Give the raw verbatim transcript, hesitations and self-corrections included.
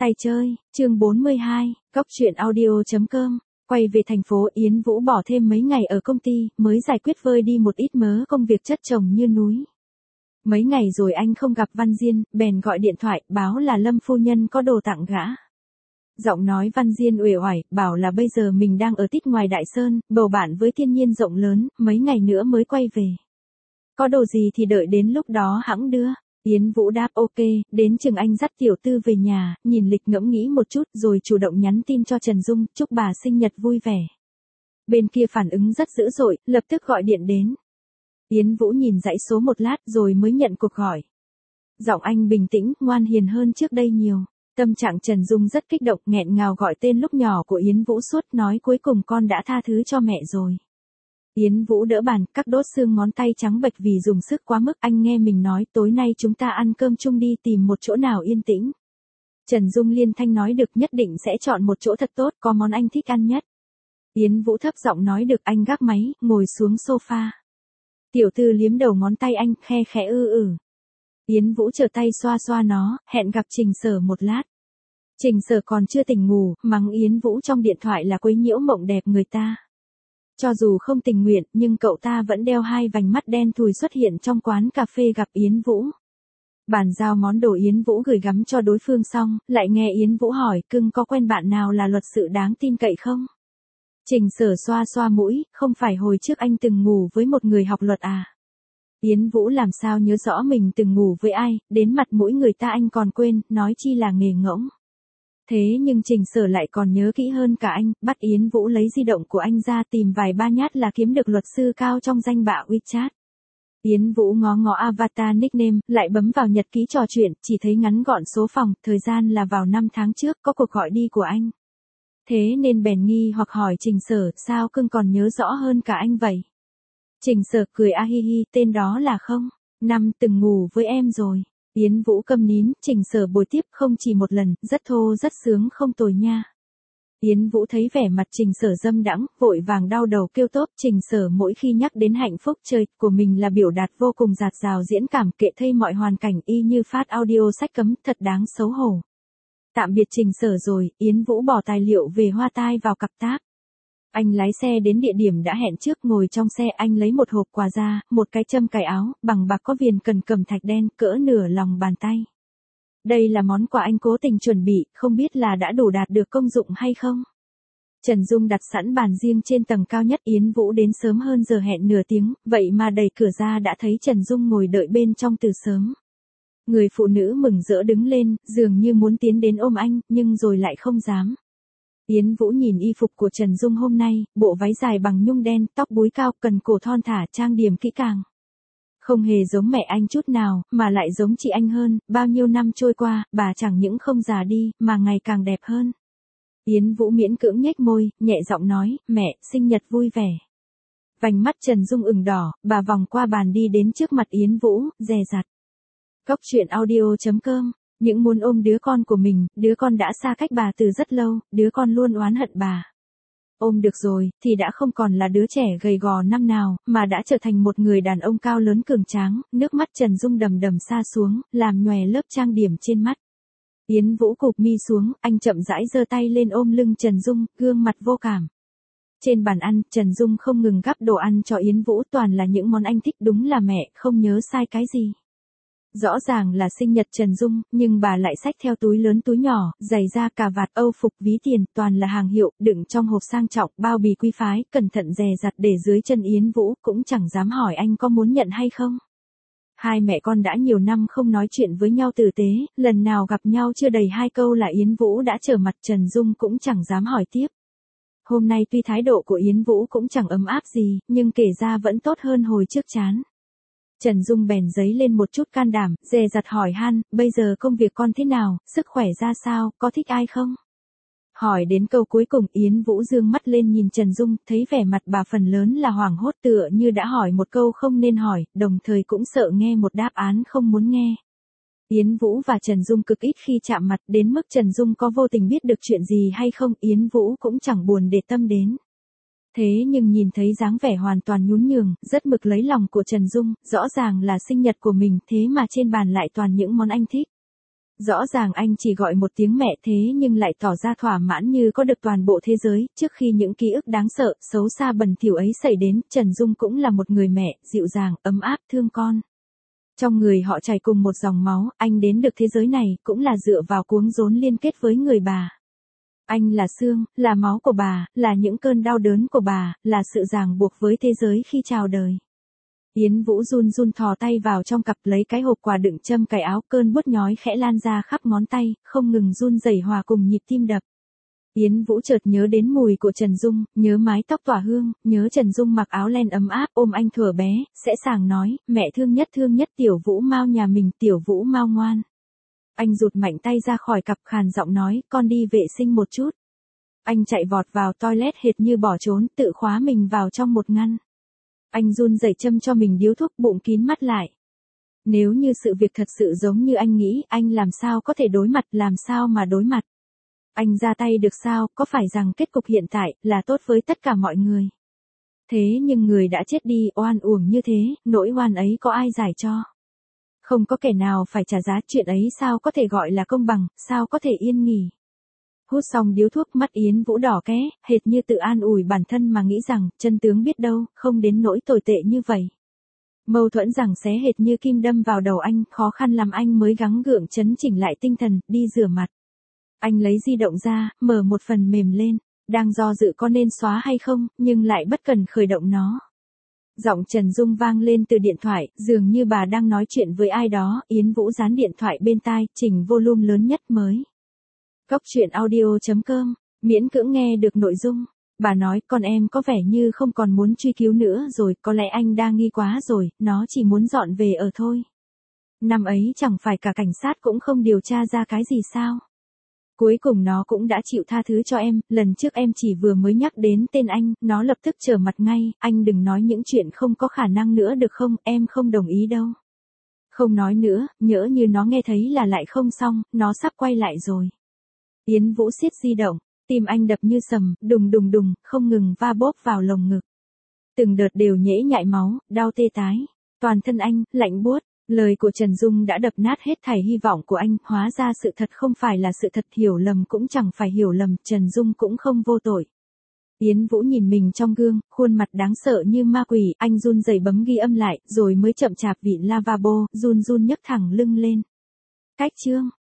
Tay chơi, chương bốn mươi hai, cóc truyện audio.com, quay về thành phố Yến Vũ bỏ thêm mấy ngày ở công ty, mới giải quyết vơi đi một ít mớ công việc chất chồng như núi. Mấy ngày rồi anh không gặp Văn Diên, bèn gọi điện thoại, báo là Lâm phu nhân có đồ tặng gã. Giọng nói Văn Diên uể oải, bảo là bây giờ mình đang ở tít ngoài Đại Sơn, bầu bạn với thiên nhiên rộng lớn, mấy ngày nữa mới quay về. Có đồ gì thì đợi đến lúc đó hẵng đưa. Yến Vũ đáp ok, đến chừng anh dắt tiểu tư về nhà, nhìn lịch ngẫm nghĩ một chút rồi chủ động nhắn tin cho Trần Dung, chúc bà sinh nhật vui vẻ. Bên kia phản ứng rất dữ dội, lập tức gọi điện đến. Yến Vũ nhìn dãy số một lát rồi mới nhận cuộc gọi. Giọng anh bình tĩnh, ngoan hiền hơn trước đây nhiều. Tâm trạng Trần Dung rất kích động, nghẹn ngào gọi tên lúc nhỏ của Yến Vũ suốt, nói cuối cùng con đã tha thứ cho mẹ rồi. Yến Vũ đỡ bàn, các đốt xương ngón tay trắng bệch vì dùng sức quá mức. Anh nghe mình nói tối nay chúng ta ăn cơm chung đi, tìm một chỗ nào yên tĩnh. Trần Dung liên thanh nói được, nhất định sẽ chọn một chỗ thật tốt, có món anh thích ăn nhất. Yến Vũ thấp giọng nói được, anh gác máy, ngồi xuống sofa. Tiểu tư liếm đầu ngón tay anh, khe khẽ ư ử. Yến Vũ trở tay xoa xoa nó, hẹn gặp Trình Sở một lát. Trình Sở còn chưa tỉnh ngủ, mắng Yến Vũ trong điện thoại là quấy nhiễu mộng đẹp người ta. Cho dù không tình nguyện, nhưng cậu ta vẫn đeo hai vành mắt đen thùi xuất hiện trong quán cà phê gặp Yến Vũ. Bàn giao món đồ Yến Vũ gửi gắm cho đối phương xong, lại nghe Yến Vũ hỏi, cưng có quen bạn nào là luật sự đáng tin cậy không? Trình Sở xoa xoa mũi, không phải hồi trước anh từng ngủ với một người học luật à? Yến Vũ làm sao nhớ rõ mình từng ngủ với ai, đến mặt mũi người ta anh còn quên, nói chi là nghề ngỗng. Thế nhưng Trình Sở lại còn nhớ kỹ hơn cả anh, bắt Yến Vũ lấy di động của anh ra tìm vài ba nhát là kiếm được luật sư cao trong danh bạ WeChat. Yến Vũ ngó ngó avatar nickname, lại bấm vào nhật ký trò chuyện, chỉ thấy ngắn gọn số phòng, thời gian là vào năm tháng trước, có cuộc gọi đi của anh. Thế nên bèn nghi hoặc hỏi Trình Sở, sao cưng còn nhớ rõ hơn cả anh vậy? Trình Sở cười a hi hi, tên đó là không, năm từng ngủ với em rồi. Yến Vũ câm nín, Trình Sở bồi tiếp, không chỉ một lần, rất thô rất sướng không tồi nha. Yến Vũ thấy vẻ mặt Trình Sở dâm đãng, vội vàng đau đầu kêu tốt. Trình Sở mỗi khi nhắc đến hạnh phúc chơi của mình là biểu đạt vô cùng dạt dào diễn cảm, kệ thây mọi hoàn cảnh y như phát audio sách cấm, thật đáng xấu hổ. Tạm biệt Trình Sở rồi, Yến Vũ bỏ tài liệu về hoa tai vào cặp táp. Anh lái xe đến địa điểm đã hẹn trước, ngồi trong xe anh lấy một hộp quà ra, một cái châm cài áo, bằng bạc có viền cần cầm thạch đen, cỡ nửa lòng bàn tay. Đây là món quà anh cố tình chuẩn bị, không biết là đã đủ đạt được công dụng hay không. Trần Dung đặt sẵn bàn riêng trên tầng cao nhất. Yến Vũ đến sớm hơn giờ hẹn nửa tiếng, vậy mà đẩy cửa ra đã thấy Trần Dung ngồi đợi bên trong từ sớm. Người phụ nữ mừng rỡ đứng lên, dường như muốn tiến đến ôm anh, nhưng rồi lại không dám. Yến Vũ nhìn y phục của Trần Dung hôm nay, bộ váy dài bằng nhung đen, tóc búi cao, cần cổ thon thả, trang điểm kỹ càng. Không hề giống mẹ anh chút nào, mà lại giống chị anh hơn, bao nhiêu năm trôi qua, bà chẳng những không già đi, mà ngày càng đẹp hơn. Yến Vũ miễn cưỡng nhếch môi, nhẹ giọng nói, mẹ, sinh nhật vui vẻ. Vành mắt Trần Dung ửng đỏ, bà vòng qua bàn đi đến trước mặt Yến Vũ, dè dặt. Cóc truyện audio.com. Những muốn ôm đứa con của mình, đứa con đã xa cách bà từ rất lâu, đứa con luôn oán hận bà. Ôm được rồi, thì đã không còn là đứa trẻ gầy gò năm nào, mà đã trở thành một người đàn ông cao lớn cường tráng. Nước mắt Trần Dung đầm đầm sa xuống, làm nhòe lớp trang điểm trên mắt. Yến Vũ cụp mi xuống, anh chậm rãi giơ tay lên ôm lưng Trần Dung, gương mặt vô cảm. Trên bàn ăn, Trần Dung không ngừng gắp đồ ăn cho Yến Vũ, toàn là những món anh thích, đúng là mẹ, không nhớ sai cái gì. Rõ ràng là sinh nhật Trần Dung, nhưng bà lại xách theo túi lớn túi nhỏ, giày da, cà vạt, âu phục, ví tiền, toàn là hàng hiệu, đựng trong hộp sang trọng, bao bì quý phái, cẩn thận dè dặt để dưới chân Yến Vũ, cũng chẳng dám hỏi anh có muốn nhận hay không. Hai mẹ con đã nhiều năm không nói chuyện với nhau tử tế, lần nào gặp nhau chưa đầy hai câu là Yến Vũ đã trở mặt, Trần Dung cũng chẳng dám hỏi tiếp. Hôm nay tuy thái độ của Yến Vũ cũng chẳng ấm áp gì, nhưng kể ra vẫn tốt hơn hồi trước chán. Trần Dung bèn giấy lên một chút can đảm, dè dặt hỏi han, bây giờ công việc con thế nào, sức khỏe ra sao, có thích ai không? Hỏi đến câu cuối cùng, Yến Vũ dương mắt lên nhìn Trần Dung, thấy vẻ mặt bà phần lớn là hoảng hốt, tựa như đã hỏi một câu không nên hỏi, đồng thời cũng sợ nghe một đáp án không muốn nghe. Yến Vũ và Trần Dung cực ít khi chạm mặt, đến mức Trần Dung có vô tình biết được chuyện gì hay không, Yến Vũ cũng chẳng buồn để tâm đến. Thế nhưng nhìn thấy dáng vẻ hoàn toàn nhún nhường, rất mực lấy lòng của Trần Dung, rõ ràng là sinh nhật của mình, thế mà trên bàn lại toàn những món anh thích. Rõ ràng anh chỉ gọi một tiếng mẹ thế nhưng lại tỏ ra thỏa mãn như có được toàn bộ thế giới, trước khi những ký ức đáng sợ, xấu xa bẩn thỉu ấy xảy đến, Trần Dung cũng là một người mẹ, dịu dàng, ấm áp, thương con. Trong người họ chảy cùng một dòng máu, anh đến được thế giới này, cũng là dựa vào cuống rốn liên kết với người bà. Anh là xương, là máu của bà, là những cơn đau đớn của bà, là sự ràng buộc với thế giới khi chào đời. Yến Vũ run run thò tay vào trong cặp lấy cái hộp quà đựng châm cài áo, cơn buốt nhói khẽ lan ra khắp ngón tay, không ngừng run rẩy hòa cùng nhịp tim đập. Yến Vũ chợt nhớ đến mùi của Trần Dung, nhớ mái tóc tỏa hương, nhớ Trần Dung mặc áo len ấm áp ôm anh thuở bé, sẽ sàng nói, mẹ thương nhất thương nhất Tiểu Vũ Mao nhà mình, Tiểu Vũ Mao ngoan. Anh rụt mạnh tay ra khỏi cặp khàn giọng nói, con đi vệ sinh một chút. Anh chạy vọt vào toilet hệt như bỏ trốn, tự khóa mình vào trong một ngăn. Anh run rẩy châm cho mình điếu thuốc, bụng kín mắt lại. Nếu như sự việc thật sự giống như anh nghĩ, anh làm sao có thể đối mặt, làm sao mà đối mặt. Anh ra tay được sao, có phải rằng kết cục hiện tại là tốt với tất cả mọi người. Thế nhưng người đã chết đi, oan uổng như thế, nỗi oan ấy có ai giải cho. Không có kẻ nào phải trả giá, chuyện ấy sao có thể gọi là công bằng, sao có thể yên nghỉ. Hút xong điếu thuốc, mắt Yến Vũ đỏ ké, hệt như tự an ủi bản thân mà nghĩ rằng, chân tướng biết đâu, không đến nỗi tồi tệ như vậy. Mâu thuẫn rằng xé hệt như kim đâm vào đầu anh, khó khăn làm anh mới gắng gượng chấn chỉnh lại tinh thần, đi rửa mặt. Anh lấy di động ra, mở một phần mềm lên, đang do dự có nên xóa hay không, nhưng lại bất cần khởi động nó. Giọng Trần Dung vang lên từ điện thoại, dường như bà đang nói chuyện với ai đó, Yến Vũ dán điện thoại bên tai, chỉnh volume lớn nhất mới. Cóc truyện audio chấm com, miễn cưỡng nghe được nội dung. Bà nói, con em có vẻ như không còn muốn truy cứu nữa rồi, có lẽ anh đa nghi quá rồi, nó chỉ muốn dọn về ở thôi. Năm ấy chẳng phải cả cảnh sát cũng không điều tra ra cái gì sao. Cuối cùng nó cũng đã chịu tha thứ cho em, lần trước em chỉ vừa mới nhắc đến tên anh, nó lập tức trở mặt ngay, anh đừng nói những chuyện không có khả năng nữa được không, em không đồng ý đâu. Không nói nữa, nhỡ như nó nghe thấy là lại không xong, nó sắp quay lại rồi. Yến Vũ siết di động, tim anh đập như sầm, đùng đùng đùng, không ngừng va bốp vào lồng ngực. Từng đợt đều nhễ nhại máu, đau tê tái, toàn thân anh, lạnh buốt. Lời của Trần Dung đã đập nát hết thảy hy vọng của anh, hóa ra sự thật không phải là sự thật, hiểu lầm cũng chẳng phải hiểu lầm, Trần Dung cũng không vô tội. Yến Vũ nhìn mình trong gương, khuôn mặt đáng sợ như ma quỷ, anh run rẩy bấm ghi âm lại, rồi mới chậm chạp vịn lavabo, run run nhấc thẳng lưng lên. Cách chương